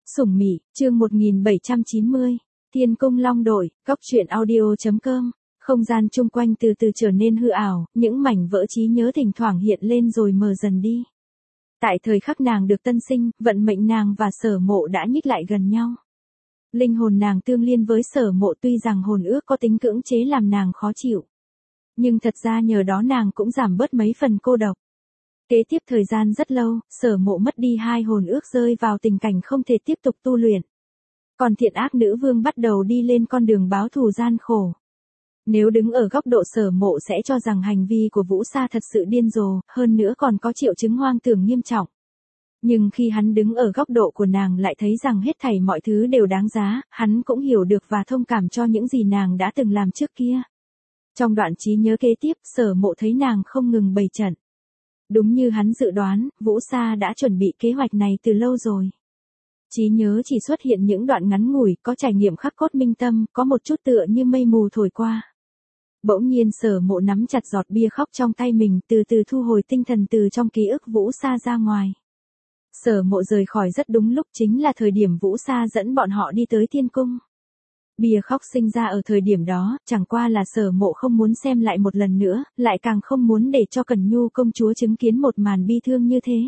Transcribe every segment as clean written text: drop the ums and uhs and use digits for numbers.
Sủng Mị, chương 1790, Thiên Cung Long Đội, Góc truyện audio.com. Không gian chung quanh từ từ trở nên hư ảo, những mảnh vỡ trí nhớ thỉnh thoảng hiện lên rồi mờ dần đi. Tại thời khắc nàng được tân sinh, vận mệnh nàng và Sở Mộ đã nhích lại gần nhau. Linh hồn nàng tương liên với Sở Mộ, tuy rằng hồn ước có tính cưỡng chế làm nàng khó chịu. Nhưng thật ra nhờ đó nàng cũng giảm bớt mấy phần cô độc. Kế tiếp thời gian rất lâu, Sở Mộ mất đi hai hồn ước, rơi vào tình cảnh không thể tiếp tục tu luyện. Còn thiện ác nữ vương bắt đầu đi lên con đường báo thù gian khổ. Nếu đứng ở góc độ Sở Mộ sẽ cho rằng hành vi của Vũ Sa thật sự điên rồ, hơn nữa còn có triệu chứng hoang tưởng nghiêm trọng. Nhưng khi hắn đứng ở góc độ của nàng lại thấy rằng hết thảy mọi thứ đều đáng giá, hắn cũng hiểu được và thông cảm cho những gì nàng đã từng làm trước kia. Trong đoạn trí nhớ kế tiếp, Sở Mộ thấy nàng không ngừng bày trận. Đúng như hắn dự đoán, Vũ Sa đã chuẩn bị kế hoạch này từ lâu rồi. Trí nhớ chỉ xuất hiện những đoạn ngắn ngủi, có trải nghiệm khắc cốt minh tâm, có một chút tựa như mây mù thổi qua. Bỗng nhiên Sở Mộ nắm chặt giọt bia khóc trong tay mình, từ từ thu hồi tinh thần từ trong ký ức Vũ Sa ra ngoài. Sở Mộ rời khỏi rất đúng lúc, chính là thời điểm Vũ Sa dẫn bọn họ đi tới Thiên Cung. Bia khóc sinh ra ở thời điểm đó, chẳng qua là Sở Mộ không muốn xem lại một lần nữa, lại càng không muốn để cho Cẩn Nhu công chúa chứng kiến một màn bi thương như thế.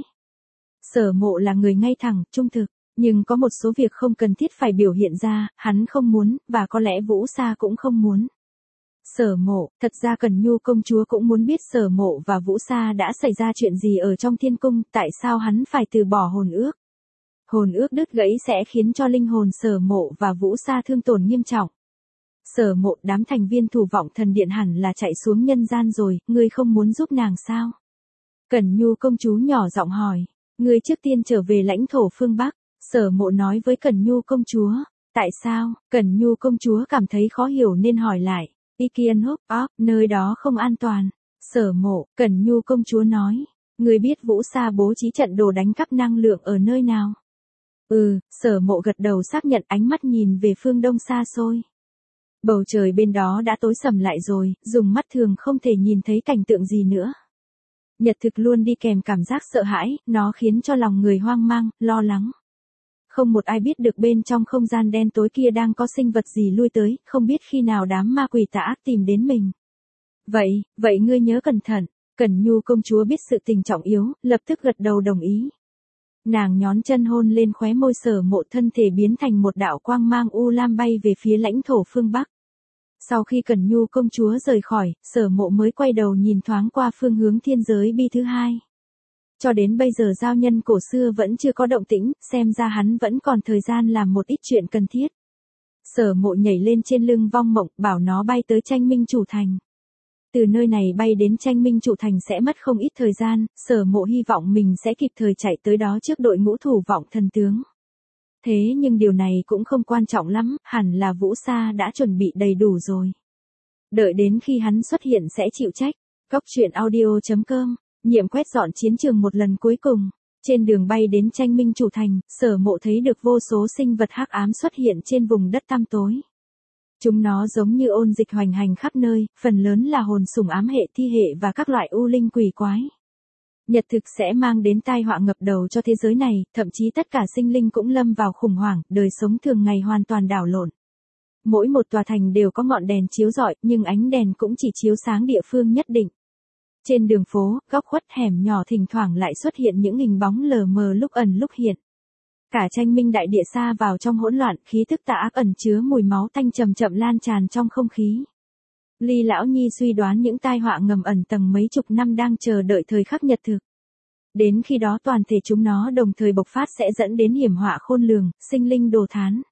Sở Mộ là người ngay thẳng, trung thực, nhưng có một số việc không cần thiết phải biểu hiện ra, hắn không muốn, và có lẽ Vũ Sa cũng không muốn. Sở Mộ, thật ra Cẩn Nhu công chúa cũng muốn biết Sở Mộ và Vũ Sa đã xảy ra chuyện gì ở trong Thiên Cung, tại sao hắn phải từ bỏ hồn ước. Hồn ước đứt gãy sẽ khiến cho linh hồn Sở Mộ và Vũ Sa thương tổn nghiêm trọng. Sở Mộ, đám thành viên Thủ Vọng Thần Điện hẳn là chạy xuống nhân gian rồi, ngươi không muốn giúp nàng sao? Cẩn Nhu công chúa nhỏ giọng hỏi, ngươi trước tiên trở về lãnh thổ phương Bắc. Sở Mộ nói với Cẩn Nhu công chúa, tại sao? Cẩn Nhu công chúa cảm thấy khó hiểu nên hỏi lại, Ikienhop, nơi đó không an toàn. Sở Mộ, Cẩn Nhu công chúa nói, ngươi biết Vũ Sa bố trí trận đồ đánh cắp năng lượng ở nơi nào? Sở Mộ gật đầu xác nhận, ánh mắt nhìn về phương đông xa xôi. Bầu trời bên đó đã tối sầm lại rồi, dùng mắt thường không thể nhìn thấy cảnh tượng gì nữa. Nhật thực luôn đi kèm cảm giác sợ hãi, nó khiến cho lòng người hoang mang, lo lắng. Không một ai biết được bên trong không gian đen tối kia đang có sinh vật gì lui tới, không biết khi nào đám ma quỷ tà ác tìm đến mình. Vậy ngươi nhớ cẩn thận. Cẩn Nhu công chúa biết sự tình trọng yếu, lập tức gật đầu đồng ý. Nàng nhón chân hôn lên khóe môi Sở Mộ, thân thể biến thành một đạo quang mang u lam bay về phía lãnh thổ phương Bắc. Sau khi Cẩn Nhu công chúa rời khỏi, Sở Mộ mới quay đầu nhìn thoáng qua phương hướng thiên giới bi thứ hai. Cho đến bây giờ giao nhân cổ xưa vẫn chưa có động tĩnh, xem ra hắn vẫn còn thời gian làm một ít chuyện cần thiết. Sở Mộ nhảy lên trên lưng vong mộng, bảo nó bay tới Tranh Minh Chủ Thành. Từ nơi này bay đến Tranh Minh Chủ Thành sẽ mất không ít thời gian, Sở Mộ hy vọng mình sẽ kịp thời chạy tới đó trước đội ngũ Thủ Vọng thần tướng. Thế nhưng điều này cũng không quan trọng lắm, hẳn là Vũ Sa đã chuẩn bị đầy đủ rồi. Đợi đến khi hắn xuất hiện sẽ chịu trách. Góc truyện audio.com, nhiệm quét dọn chiến trường một lần cuối cùng. Trên đường bay đến Tranh Minh Chủ Thành, Sở Mộ thấy được vô số sinh vật hắc ám xuất hiện trên vùng đất tăm tối. Chúng nó giống như ôn dịch hoành hành khắp nơi, phần lớn là hồn sủng ám hệ, thi hệ và các loại u linh quỷ quái. Nhật thực sẽ mang đến tai họa ngập đầu cho thế giới này, thậm chí tất cả sinh linh cũng lâm vào khủng hoảng, đời sống thường ngày hoàn toàn đảo lộn. Mỗi một tòa thành đều có ngọn đèn chiếu rọi, nhưng ánh đèn cũng chỉ chiếu sáng địa phương nhất định. Trên đường phố, góc khuất hẻm nhỏ thỉnh thoảng lại xuất hiện những hình bóng lờ mờ lúc ẩn lúc hiện. Cả Tranh Minh đại địa sa vào trong hỗn loạn, khí tức tà ác ẩn chứa mùi máu tanh chậm chậm lan tràn trong không khí. Ly Lão Nhi suy đoán những tai họa ngầm ẩn tầng mấy chục năm đang chờ đợi thời khắc nhật thực. Đến khi đó toàn thể chúng nó đồng thời bộc phát sẽ dẫn đến hiểm họa khôn lường, sinh linh đồ thán.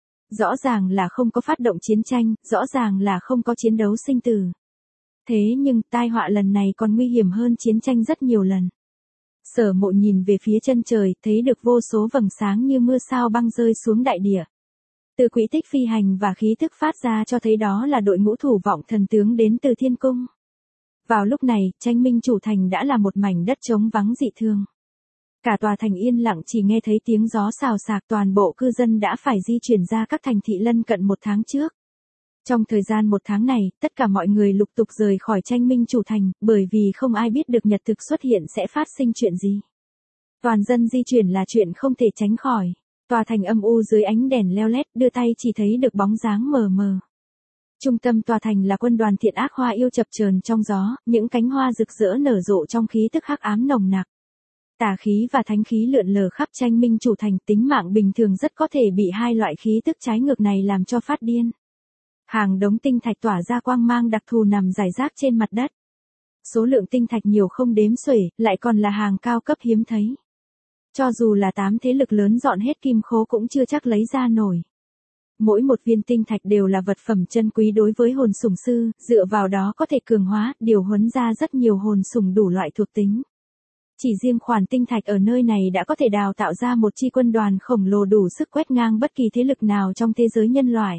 Rõ ràng là không có phát động chiến tranh, rõ ràng là không có chiến đấu sinh tử. Thế nhưng tai họa lần này còn nguy hiểm hơn chiến tranh rất nhiều lần. Sở Mộ nhìn về phía chân trời, thấy được vô số vầng sáng như mưa sao băng rơi xuống đại địa. Từ quỹ tích phi hành và khí thức phát ra cho thấy đó là đội ngũ Thủ Vọng thần tướng đến từ Thiên Cung. Vào lúc này, Tranh Minh Chủ Thành đã là một mảnh đất trống vắng dị thường. Cả tòa thành yên lặng, chỉ nghe thấy tiếng gió xào xạc, toàn bộ cư dân đã phải di chuyển ra các thành thị lân cận một tháng trước. Trong thời gian một tháng này, tất cả mọi người lục tục rời khỏi Tranh Minh Chủ Thành, bởi vì không ai biết được nhật thực xuất hiện sẽ phát sinh chuyện gì. Toàn dân di chuyển là chuyện không thể tránh khỏi. Tòa thành âm u dưới ánh đèn leo lét, đưa tay chỉ thấy được bóng dáng mờ mờ. Trung tâm tòa thành là quân đoàn thiện ác, hoa yêu chập chờn trong gió, những cánh hoa rực rỡ nở rộ trong khí tức hắc ám nồng nặc. Tà khí và thánh khí lượn lờ khắp Tranh Minh Chủ thành, tính mạng bình thường rất có thể bị hai loại khí tức trái ngược này làm cho phát điên. Hàng đống tinh thạch tỏa ra quang mang đặc thù nằm rải rác trên mặt đất. Số lượng tinh thạch nhiều không đếm xuể, lại còn là hàng cao cấp hiếm thấy. Cho dù là 8 thế lực lớn dọn hết kim khố cũng chưa chắc lấy ra nổi. Mỗi một viên tinh thạch đều là vật phẩm chân quý đối với hồn sủng sư, dựa vào đó có thể cường hóa, điều huấn ra rất nhiều hồn sủng đủ loại thuộc tính. Chỉ riêng khoản tinh thạch ở nơi này đã có thể đào tạo ra một chi quân đoàn khổng lồ đủ sức quét ngang bất kỳ thế lực nào trong thế giới nhân loại.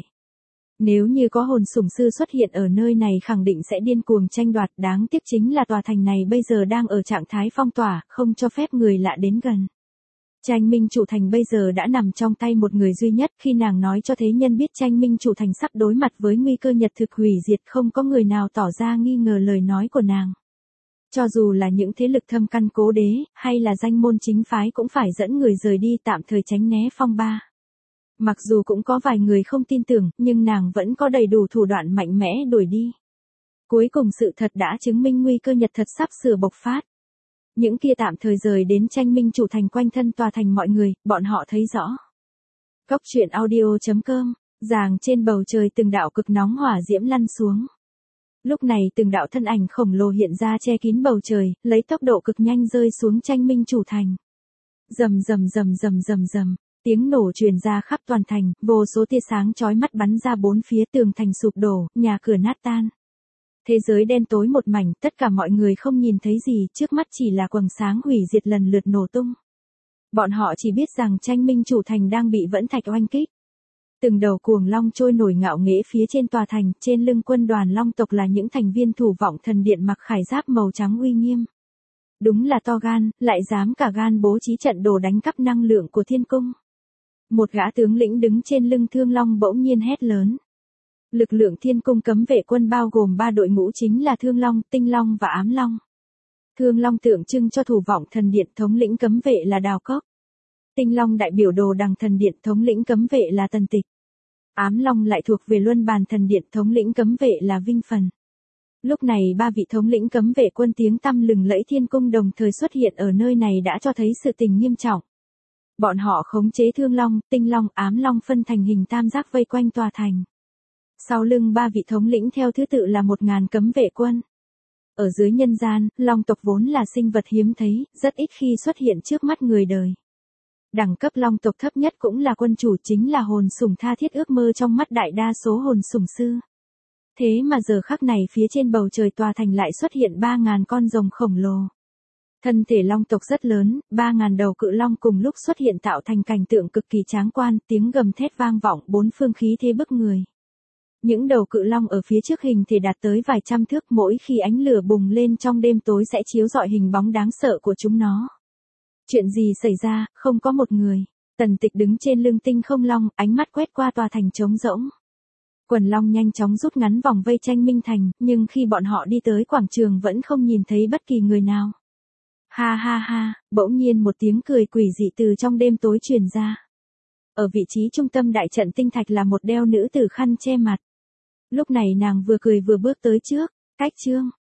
Nếu như có hồn sủng sư xuất hiện ở nơi này khẳng định sẽ điên cuồng tranh đoạt, đáng tiếc chính là tòa thành này bây giờ đang ở trạng thái phong tỏa, không cho phép người lạ đến gần. Tranh Minh Chủ thành bây giờ đã nằm trong tay một người duy nhất, khi nàng nói cho thế nhân biết Tranh Minh Chủ thành sắp đối mặt với nguy cơ nhật thực hủy diệt, không có người nào tỏ ra nghi ngờ lời nói của nàng. Cho dù là những thế lực thâm căn cố đế, hay là danh môn chính phái cũng phải dẫn người rời đi tạm thời tránh né phong ba. Mặc dù cũng có vài người không tin tưởng, nhưng nàng vẫn có đầy đủ thủ đoạn mạnh mẽ đuổi đi. Cuối cùng sự thật đã chứng minh nguy cơ nhật thật sắp sửa bộc phát. Những kia tạm thời rời đến Tranh Minh Chủ thành quanh thân tòa thành mọi người, bọn họ thấy rõ. Góc truyện audio.com, ràng trên bầu trời từng đạo cực nóng hỏa diễm lăn xuống. Lúc này từng đạo thân ảnh khổng lồ hiện ra che kín bầu trời, lấy tốc độ cực nhanh rơi xuống Tranh Minh Chủ thành. Rầm rầm rầm rầm rầm rầm, tiếng nổ truyền ra khắp toàn thành, vô số tia sáng chói mắt bắn ra bốn phía, tường thành sụp đổ, nhà cửa nát tan. Thế giới đen tối một mảnh, tất cả mọi người không nhìn thấy gì, trước mắt chỉ là quầng sáng hủy diệt lần lượt nổ tung. Bọn họ chỉ biết rằng Tranh Minh Chủ thành đang bị vẫn thạch oanh kích. Từng đầu cuồng long trôi nổi ngạo nghễ phía trên tòa thành, trên lưng quân đoàn long tộc là những thành viên thủ vọng thần điện mặc khải giáp màu trắng uy nghiêm. Đúng là to gan, lại dám cả gan bố trí trận đồ đánh cắp năng lượng của thiên cung. Một gã tướng lĩnh đứng trên lưng thương long bỗng nhiên hét lớn. Lực lượng thiên cung cấm vệ quân bao gồm 3 đội ngũ chính là Thương Long, Tinh Long và Ám Long. Thương Long tượng trưng cho thủ vọng thần điện, thống lĩnh cấm vệ là Đào Cốc. Tinh Long đại biểu đồ đằng thần điện, thống lĩnh cấm vệ là Tần Tịch. Ám Long lại thuộc về luân bàn thần điện, thống lĩnh cấm vệ là Vinh Phần. Lúc này 3 vị thống lĩnh cấm vệ quân tiếng tăm lừng lẫy thiên cung đồng thời xuất hiện ở nơi này đã cho thấy sự tình nghiêm trọng. Bọn họ khống chế Thương Long, Tinh Long, Ám Long phân thành hình tam giác vây quanh tòa thành. Sau lưng 3 vị thống lĩnh theo thứ tự là 1000 cấm vệ quân. Ở dưới nhân gian, long tộc vốn là sinh vật hiếm thấy, rất ít khi xuất hiện trước mắt người đời. Đẳng cấp long tộc thấp nhất cũng là quân chủ, chính là hồn sủng tha thiết ước mơ trong mắt đại đa số hồn sủng sư. Thế mà giờ khắc này phía trên bầu trời tòa thành lại xuất hiện 3000 con rồng khổng lồ. Thân thể long tộc rất lớn, 3000 đầu cự long cùng lúc xuất hiện tạo thành cảnh tượng cực kỳ tráng quan, tiếng gầm thét vang vọng, bốn phương khí thế bức người. Những đầu cự long ở phía trước hình thể đạt tới vài trăm thước, mỗi khi ánh lửa bùng lên trong đêm tối sẽ chiếu rọi hình bóng đáng sợ của chúng nó. Chuyện gì xảy ra, không có một người. Tần Tịch đứng trên lưng tinh không long, ánh mắt quét qua tòa thành trống rỗng. Quần long nhanh chóng rút ngắn vòng vây Tranh Minh thành, nhưng khi bọn họ đi tới quảng trường vẫn không nhìn thấy bất kỳ người nào. Ha ha ha, bỗng nhiên một tiếng cười quỷ dị từ trong đêm tối truyền ra. Ở vị trí trung tâm đại trận tinh thạch là một đeo nữ tử khăn che mặt. Lúc này nàng vừa cười vừa bước tới trước, cách chương.